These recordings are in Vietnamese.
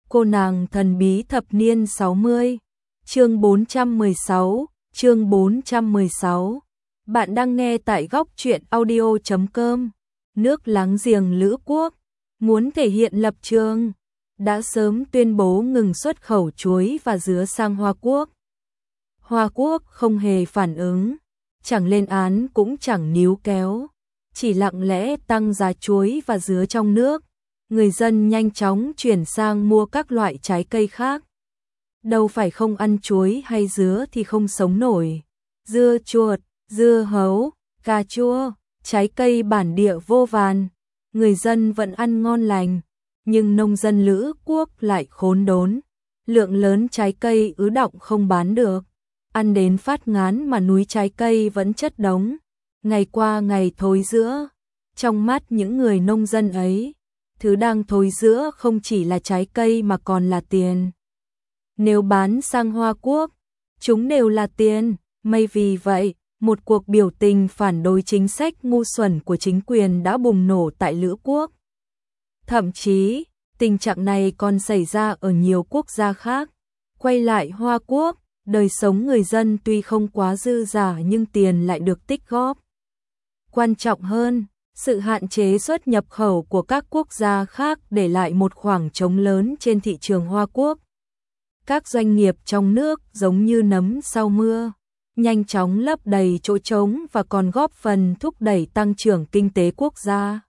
Cô nàng thần bí thập niên 60, chương 416. Bạn đang nghe tại góc truyện audio.com. Nước láng giềng Lữ Quốc muốn thể hiện lập trường, đã sớm tuyên bố ngừng xuất khẩu chuối và dứa sang Hoa Quốc. Hoa Quốc không hề phản ứng, chẳng lên án cũng chẳng níu kéo, chỉ lặng lẽ tăng giá chuối và dứa trong nước. Người dân nhanh chóng chuyển sang mua các loại trái cây khác. Đâu phải không ăn chuối hay dứa thì không sống nổi. Dưa chuột, dưa hấu, cà chua, trái cây bản địa vô vàn, người dân vẫn ăn ngon lành, nhưng nông dân Lữ Quốc lại khốn đốn. Lượng lớn trái cây ứ đọng không bán được, ăn đến phát ngán mà núi trái cây vẫn chất đống, ngày qua ngày thối rữa. Trong mắt những người nông dân ấy, thứ đang thối rữa không chỉ là trái cây mà còn là tiền. Nếu bán sang Hoa Quốc, chúng đều là tiền. May vì vậy, một cuộc biểu tình phản đối chính sách ngu xuẩn của chính quyền đã bùng nổ tại Lữ Quốc. Thậm chí, tình trạng này còn xảy ra ở nhiều quốc gia khác. Quay lại Hoa Quốc, đời sống người dân tuy không quá dư dả nhưng tiền lại được tích góp. Quan trọng hơn, sự hạn chế xuất nhập khẩu của các quốc gia khác để lại một khoảng trống lớn trên thị trường Hoa Quốc. Các doanh nghiệp trong nước giống như nấm sau mưa, nhanh chóng lấp đầy chỗ trống và còn góp phần thúc đẩy tăng trưởng kinh tế quốc gia.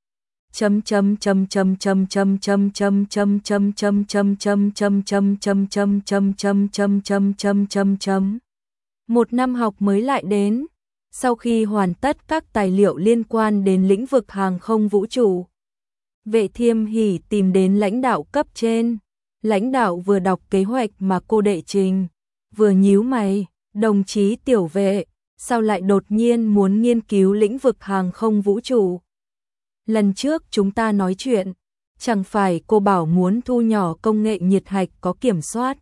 Một năm học mới lại đến. Sau khi hoàn tất các tài liệu liên quan đến lĩnh vực hàng không vũ trụ, Vệ Thiêm Hỷ tìm đến lãnh đạo cấp trên. Lãnh đạo vừa đọc kế hoạch mà cô đệ trình, vừa nhíu mày, đồng chí Tiểu Vệ, sao lại đột nhiên muốn nghiên cứu lĩnh vực hàng không vũ trụ? Lần trước chúng ta nói chuyện, chẳng phải cô bảo muốn thu nhỏ công nghệ nhiệt hạch có kiểm soát,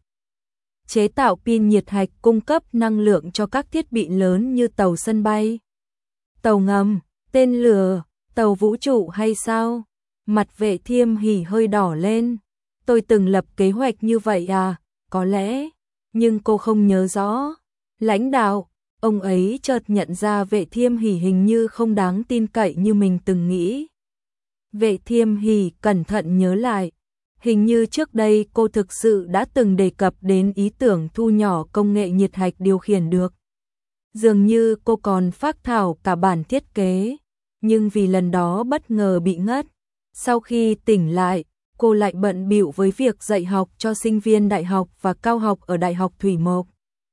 chế tạo pin nhiệt hạch cung cấp năng lượng cho các thiết bị lớn như tàu sân bay, tàu ngầm, tên lửa, tàu vũ trụ hay sao? Mặt Vệ Thiêm Hỷ hơi đỏ lên. Tôi từng lập kế hoạch như vậy à? Có lẽ, nhưng cô không nhớ rõ. Lãnh đạo, ông ấy chợt nhận ra Vệ Thiêm Hỷ hình như không đáng tin cậy như mình từng nghĩ. Vệ Thiêm Hỷ cẩn thận nhớ lại, hình như trước đây cô thực sự đã từng đề cập đến ý tưởng thu nhỏ công nghệ nhiệt hạch điều khiển được. Dường như cô còn phác thảo cả bản thiết kế, nhưng vì lần đó bất ngờ bị ngất. Sau khi tỉnh lại, cô lại bận bịu với việc dạy học cho sinh viên đại học và cao học ở Đại học Thủy Mộc.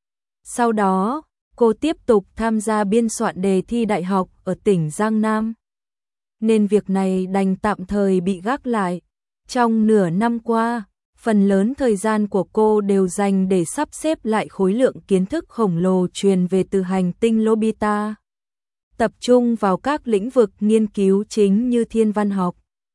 Sau đó, cô tiếp tục tham gia biên soạn đề thi đại học ở tỉnh Giang Nam. Nên việc này đành tạm thời bị gác lại. Trong nửa năm qua, phần lớn thời gian của cô đều dành để sắp xếp lại khối lượng kiến thức khổng lồ truyền về từ hành tinh Lobita. Tập trung vào các lĩnh vực nghiên cứu chính như thiên văn học,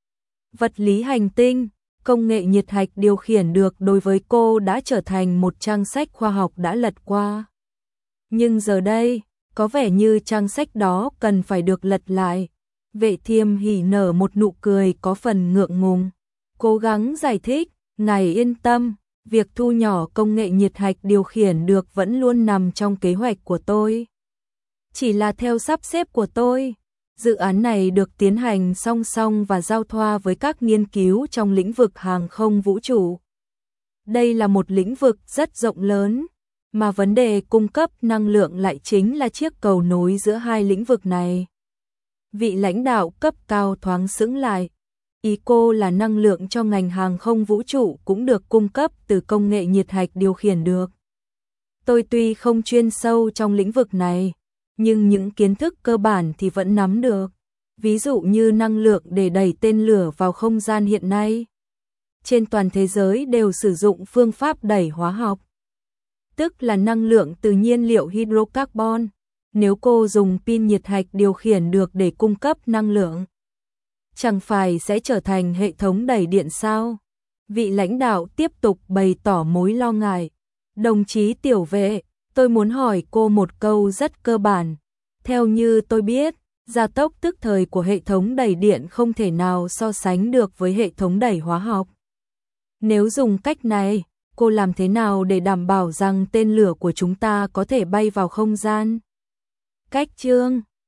vật lý hành tinh, công nghệ nhiệt hạch điều khiển được đối với cô đã trở thành một trang sách khoa học đã lật qua. Nhưng giờ đây, có vẻ như trang sách đó cần phải được lật lại. Vệ Thiêm Hỷ nở một nụ cười có phần ngượng ngùng, cố gắng giải thích, ngài yên tâm, việc thu nhỏ công nghệ nhiệt hạch điều khiển được vẫn luôn nằm trong kế hoạch của tôi. Chỉ là theo sắp xếp của tôi. Dự án này được tiến hành song song và giao thoa với các nghiên cứu trong lĩnh vực hàng không vũ trụ. Đây là một lĩnh vực rất rộng lớn, mà vấn đề cung cấp năng lượng lại chính là chiếc cầu nối giữa hai lĩnh vực này. Vị lãnh đạo cấp cao thoáng sững lại. Ý cô là năng lượng cho ngành hàng không vũ trụ cũng được cung cấp từ công nghệ nhiệt hạch điều khiển được. Tôi tuy không chuyên sâu trong lĩnh vực này, nhưng những kiến thức cơ bản thì vẫn nắm được. Ví dụ như năng lượng để đẩy tên lửa vào không gian hiện nay, trên toàn thế giới đều sử dụng phương pháp đẩy hóa học, tức là năng lượng từ nhiên liệu hydrocarbon. Nếu cô dùng pin nhiệt hạch điều khiển được để cung cấp năng lượng, chẳng phải sẽ trở thành hệ thống đẩy điện sao? Vị lãnh đạo tiếp tục bày tỏ mối lo ngại. Đồng chí Tiểu Vệ, tôi muốn hỏi cô một câu rất cơ bản. Theo như tôi biết, gia tốc tức thời của hệ thống đẩy điện không thể nào so sánh được với hệ thống đẩy hóa học. Nếu dùng cách này, cô làm thế nào để đảm bảo rằng tên lửa của chúng ta có thể bay vào không gian? Cách chương